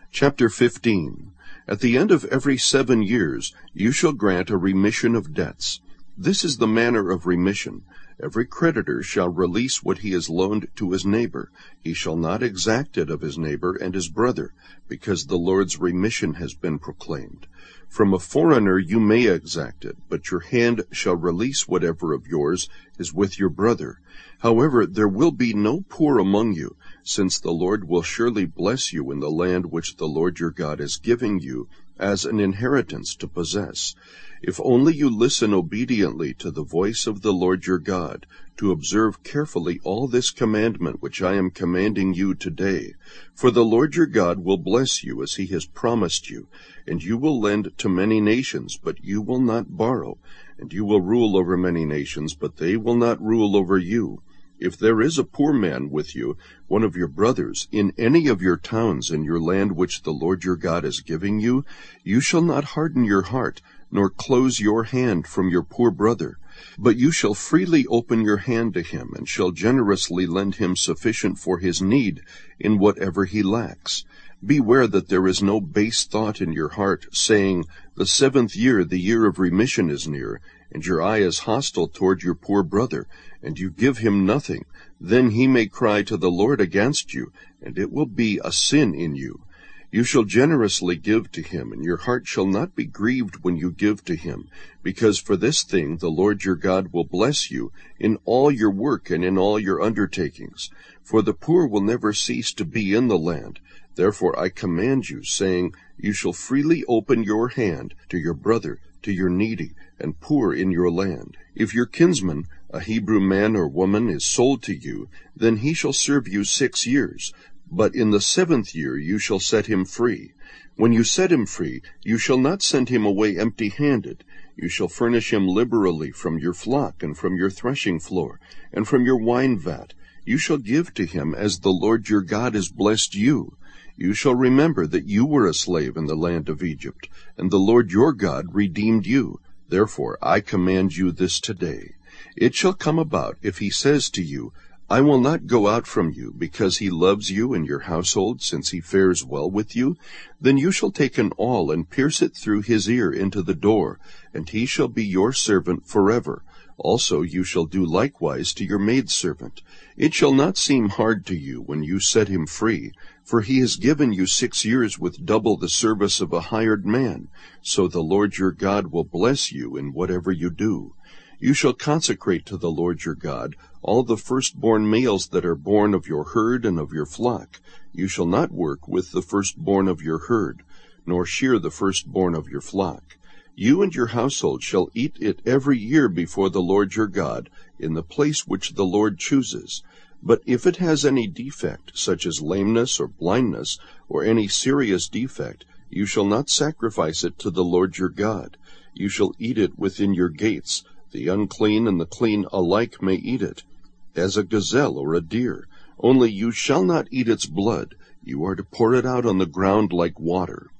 Chapter 15. At the end of every 7 years you shall grant a remission of debts. This is the manner of remission. Every creditor shall release what he has loaned to his neighbor. He shall not exact it of his neighbor and his brother, because the Lord's remission has been proclaimed. From a foreigner you may exact it, but your hand shall release whatever of yours is with your brother. However, there will be no poor among you, since the Lord will surely bless you in the land which the Lord your God is giving you as an inheritance to possess. If only you listen obediently to the voice of the Lord your God, to observe carefully all this commandment which I am commanding you today. For the Lord your God will bless you as he has promised you, and you will lend to many nations, but you will not borrow, and you will rule over many nations, but they will not rule over you. If there is a poor man with you, one of your brothers, in any of your towns in your land which the Lord your God is giving you, you shall not harden your heart, nor close your hand from your poor brother. But you shall freely open your hand to him, and shall generously lend him sufficient for his need in whatever he lacks. Beware that there is no base thought in your heart, saying, The 7th year, the year of remission, is near, and your eye is hostile toward your poor brother, and you give him nothing. Then he may cry to the Lord against you, and it will be a sin in you. You shall generously give to him, and your heart shall not be grieved when you give to him, because for this thing the Lord your God will bless you in all your work and in all your undertakings. For the poor will never cease to be in the land. Therefore I command you, saying, You shall freely open your hand to your brother, to your needy, and poor in your land. If your kinsman, a Hebrew man or woman, is sold to you, then he shall serve you 6 years. But in the 7th year you shall set him free. When you set him free, you shall not send him away empty-handed. You shall furnish him liberally from your flock, and from your threshing floor, and from your wine vat. You shall give to him as the Lord your God has blessed you. You shall remember that you were a slave in the land of Egypt, and the Lord your God redeemed you. Therefore I command you this today. It shall come about, if he says to you, I will not go out from you, because he loves you and your household, since he fares well with you, then you shall take an awl and pierce it through his ear into the door, and he shall be your servant forever. Also you shall do likewise to your maidservant. It shall not seem hard to you when you set him free, for he has given you 6 years with double the service of a hired man. So the Lord your God will bless you in whatever you do. You shall consecrate to the Lord your God all the firstborn males that are born of your herd and of your flock. You shall not work with the firstborn of your herd, nor shear the firstborn of your flock. You and your household shall eat it every year before the Lord your God, in the place which the Lord chooses. But if it has any defect, such as lameness or blindness, or any serious defect, you shall not sacrifice it to the Lord your God. You shall eat it within your gates. The unclean and the clean alike may eat it, as a gazelle or a deer. Only you shall not eat its blood. You are to pour it out on the ground like water.